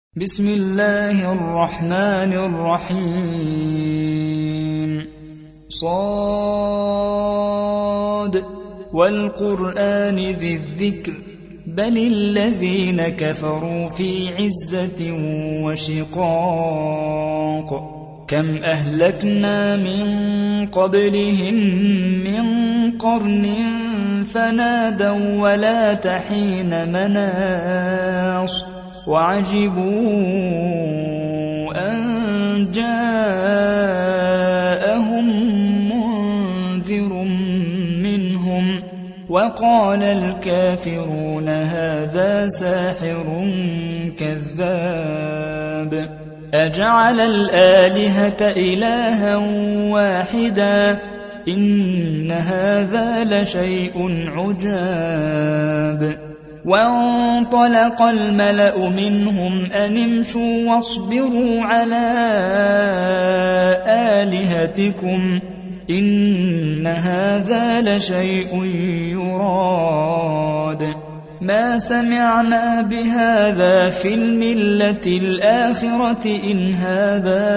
بسم الله الرحمن الرحيم صاد والقرآن ذي الذكر بل الذين كفروا في عزة وشقاق كم أهلكنا من قبلهم من قرن فنادوا ولا تحين مناص وعجبوا أن جاءهم منذر منهم وقال الكافرون هذا ساحر كذاب أجعل الآلهة إلها واحدا إن هذا لشيء عجاب وانطلق الملأ منهم أن امشوا واصبروا على آلهتكم إن هذا لشيء يراد ما سمعنا بهذا في الملة الآخرة إن هذا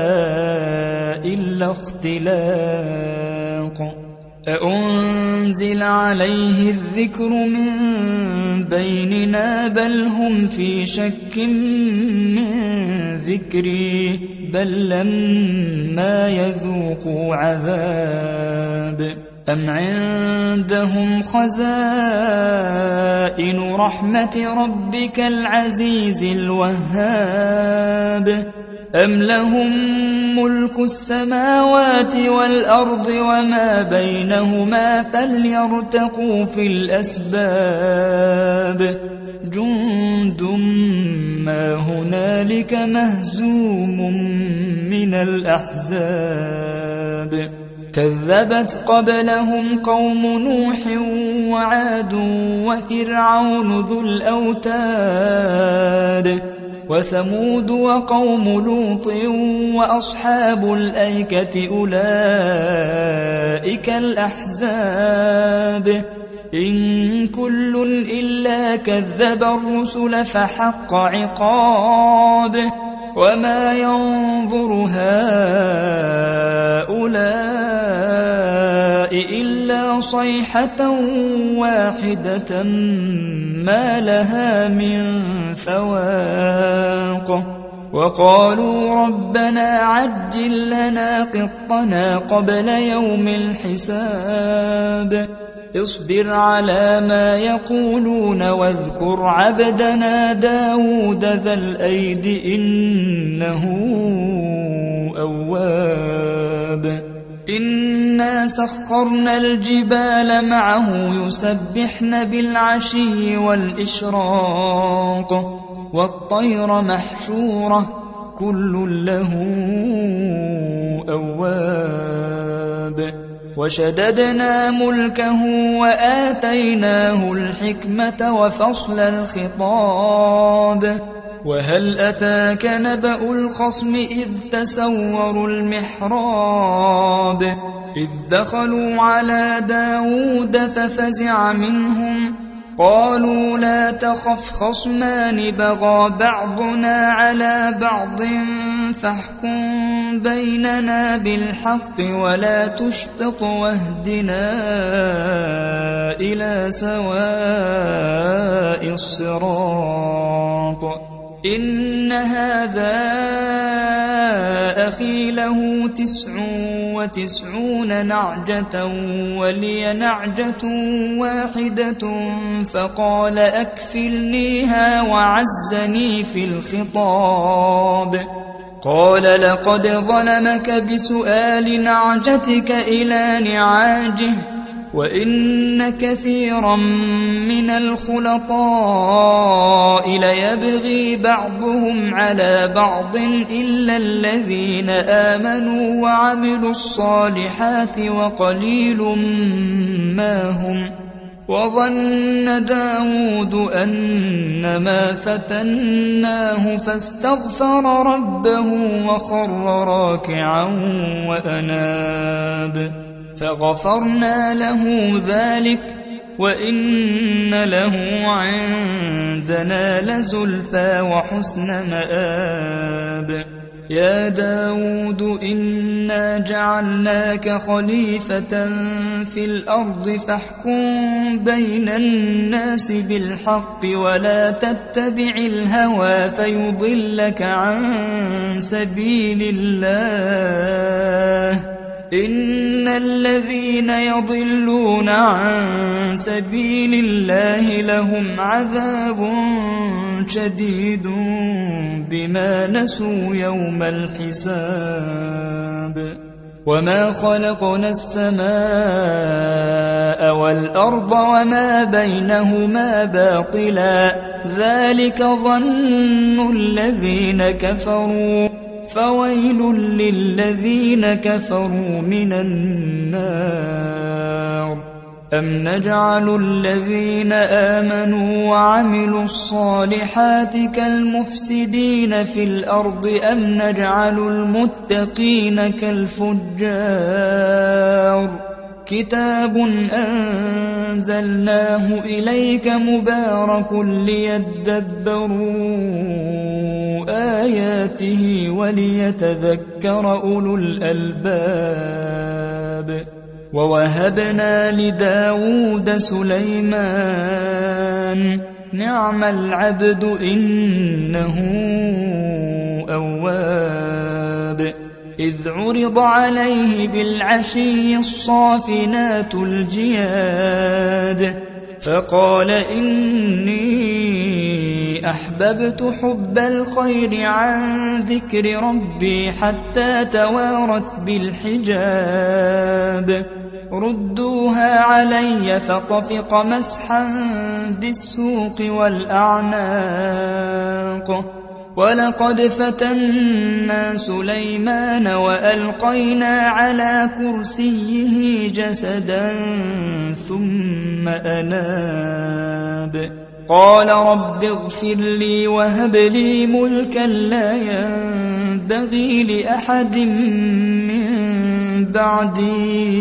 إلا اختلاق أأنزل عليه الذكر من بيننا بل هم في شك من ذكري بل لما يذوقوا عذاب أم عندهم خزائن رحمة ربك العزيز الوهاب أم لهم ملك السماوات والأرض وما بينهما فليرتقوا في الأسباب جند ما هنالك مهزوم من الأحزاب كذبت قبلهم قوم نوح وعاد وفرعون ذو الأوتاد وثمود وقوم لوط وأصحاب الأيكة أولئك الأحزاب إن كل إلا كذب الرسل فحق عقاب وما ينظر هؤلاء إلا صيحة واحدة ما لها من فواق وقالوا ربنا عجل لنا قطنا قبل يوم الحساب اصبر على ما يقولون واذكر عبدنا داود ذا الأيد إنه أواب إنا سخرنا الجبال معه يسبحن بالعشي والإشراق والطير محشورة كل له أواب وشددنا ملكه وآتيناه الحكمة وفصل الخطاب وهل أتاك نبأ الخصم إذ تسوروا المحراب إذ دخلوا على داود ففزع منهم قالوا لا تخف خصمان بغى بعضنا على بعض فاحكم بيننا بالحق ولا تشطط واهدنا إلى سواء الصراط إن هذا أخي له 99 نعجة ولي نعجة واحدة فقال أكفلنيها وعزني في الخطاب قال لقد ظلمك بسؤال نعجتك إلى نعاجه وإن كثيرا من الخلطاء ليبغي بعضهم على بعض إلا الذين آمنوا وعملوا الصالحات وقليل ما هم وظن داود أنما فتناه فاستغفر ربه وخر راكعا وأناب فغفرنا له ذلك وإن له عندنا لزلفى وحسن مآب يا داود إنا جعلناك خليفة في الأرض فاحكم بين الناس بالحق ولا تتبع الهوى فيضلك عن سبيل الله إن الذين يضلون عن سبيل الله لهم عذاب شديد بما نسوا يوم الحساب وما خلقنا السماء والأرض وما بينهما باطلا ذلك ظن الذين كفروا فويل للذين كفروا من النار أم نجعل الذين آمنوا وعملوا الصالحات كالمفسدين في الأرض أم نجعل المتقين كالفجار كتاب أنزلناه إليك مبارك ليدبروا آياته وليتذكر أولو الألباب ووهبنا لداود سليمان نعم العبد إنه أواب إذ عرض عليه بالعشي الصافنات الجياد فقال إني أحببت حب الخير عن ذكر ربي حتى توارت بالحجاب ردوها علي فطفق مسحا بالسوق والأعناق ولقد فتنا سليمان وألقينا على كرسيه جسدا ثم أناب قال رب اغفر لي وهب لي ملكا لا ينبغي لأحد من بعدي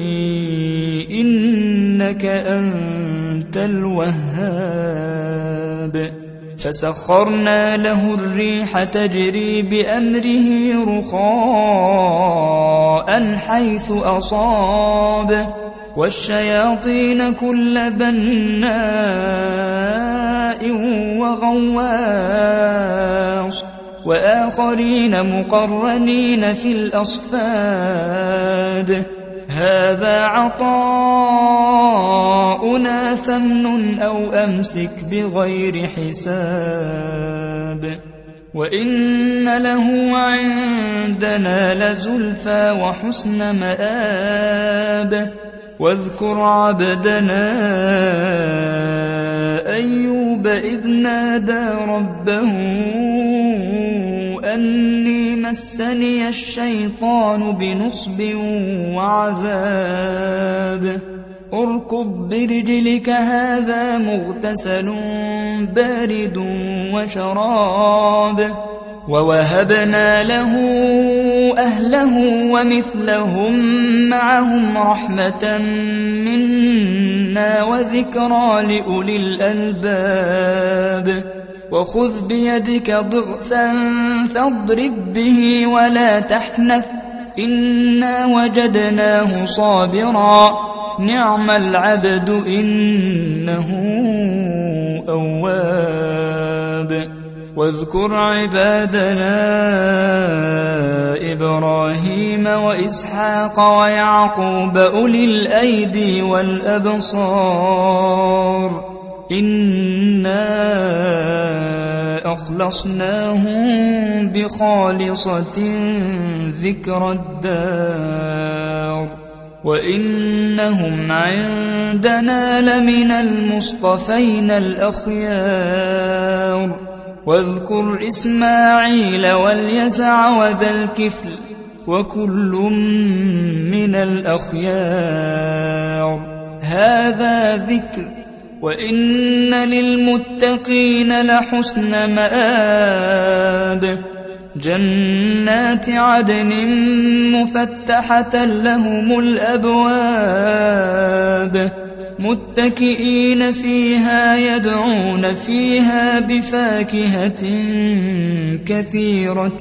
إنك أنت الوهاب فسخرنا له الريح تجري بأمره رخاء حيث أصاب والشياطين كل بناء وغواص وآخرين مقرنين في الأصفاد هذا عطاؤنا فامنن أو أمسك بغير حساب وإن له عندنا لزلفى وحسن مآب واذكر عبدنا أيوب إذ نادى ربه أني مسني الشيطان بنصب وعذاب اركض برجلك هذا مغتسل بارد وشراب ووهبنا له أهله ومثلهم معهم رحمة منا وذكرى لأولي الألباب وخذ بيدك ضغثا فاضرب به ولا تحنث إنا وجدناه صابرا نعم العبد إنه أواب واذكر عبادنا إبراهيم وإسحاق ويعقوب أولي الأيدي والأبصار إنا أخلصناهم بخالصة ذكر الدار وإنهم عندنا لمن المصطفين الأخيار واذكر إسماعيل واليسع وذا الكفل وكل من الأخيار هذا ذكر وإن للمتقين لحسن مآب جنات عدن مفتحة لهم الأبواب متكئين فيها يدعون فيها بفاكهة كثيرة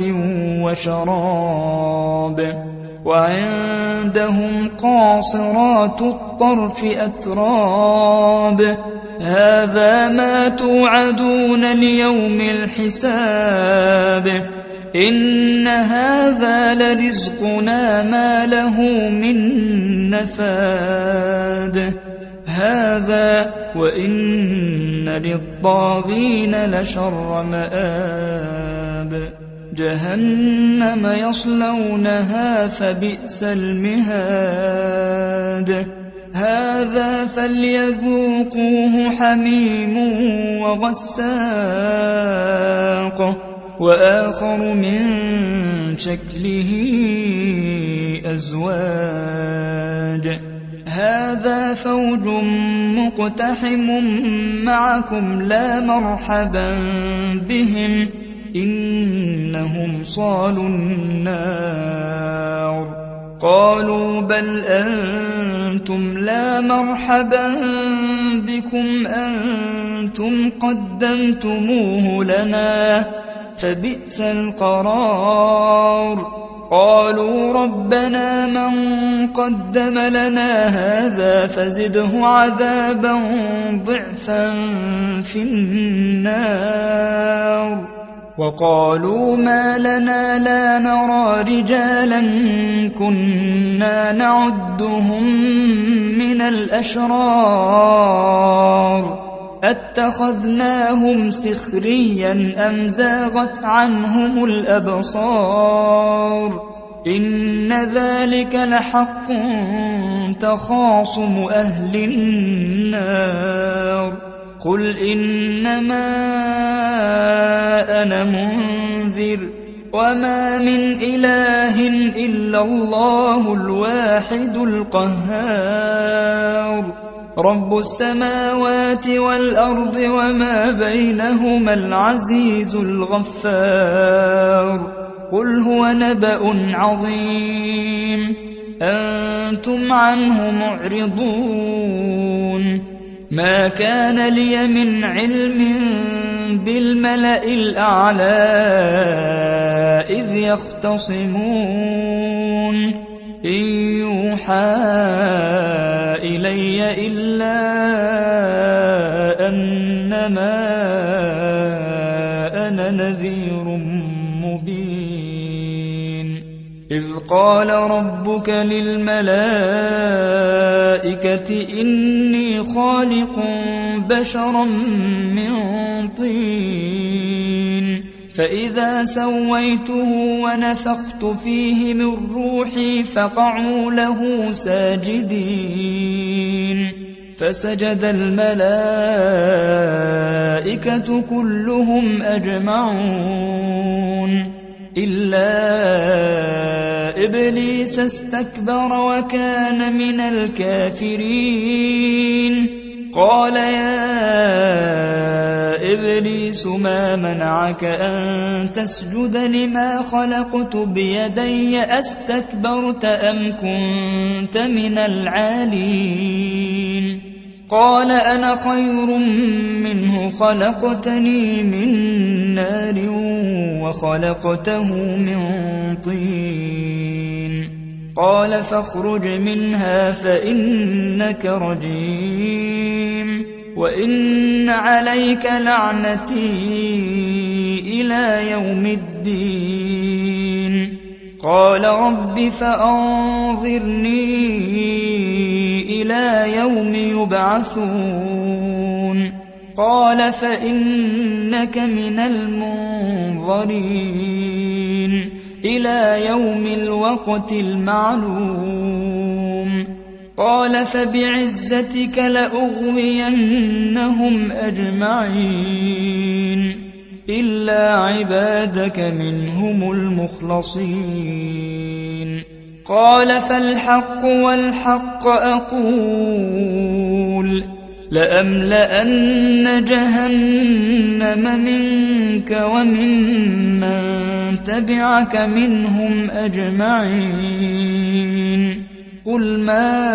وشراب وعندهم قاصرات الطرف أتراب هذا ما توعدون ليوم الحساب إن هذا لرزقنا ما له من نفاد هذا وإن للطاغين لشر مآب جهنم يصلونها فبئس المهاد هذا فليذوقوه حميم وغساق وآخر من شكله أزواج هذا فوج مقتحم معكم لا مرحبا بهم إنهم صالوا النار قالوا بل أنتم لا مرحبا بكم أنتم قدمتموه لنا فبئس القرار قالوا ربنا من قدم لنا هذا فزده عذابا ضعفا في النار وقالوا ما لنا لا نرى رجالا كنا نعدهم من الأشرار أتخذناهم سخريا أم زاغت عنهم الأبصار إن ذلك لحق تخاصم أهل النار قل إنما أنا منذر وما من إله إلا الله الواحد القهار رب السماوات والأرض وما بينهما العزيز الغفار قل هو نبأ عظيم أنتم عنه معرضون ما كان لي من علم بالملأ الأعلى إذ يختصمون إن يوحى إلي إلا أنما أنا نذير مبين إذ قال ربك للملائكة إني خالق بشرا من طين فإذا سويته ونفخت فيه من روحي فقعوا له ساجدين فسجد الملائكة كلهم أجمعون إلا إبليس استكبر وكان من الكافرين قال يا إبليس ما منعك أن تسجد لما خلقت بيدي أستكبرت أم كنت من العالين قال أنا خير منه خلقتني من نار وخلقته من طين قال فاخرج منها فإنك رجيم وإن عليك لعنتي إلى يوم الدين قال رب فأنظرني إلى يوم يبعثون قال فإنك من المنظرين إلى يوم الوقت المعلوم قال فبعزتك لأغوينهم أجمعين إلا عبادك منهم المخلصين قال فالحق والحق أقول لأملأن جهنم منك وممن تبعك منهم أجمعين قل ما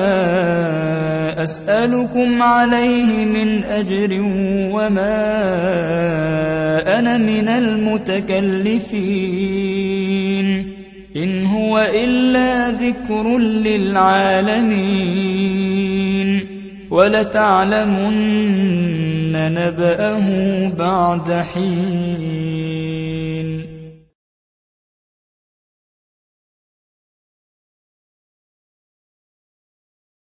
أسألكم عليه من أجر وما أنا من المتكلفين إن هو إلا ذكر للعالمين ولتعلمن نبأه بعد حين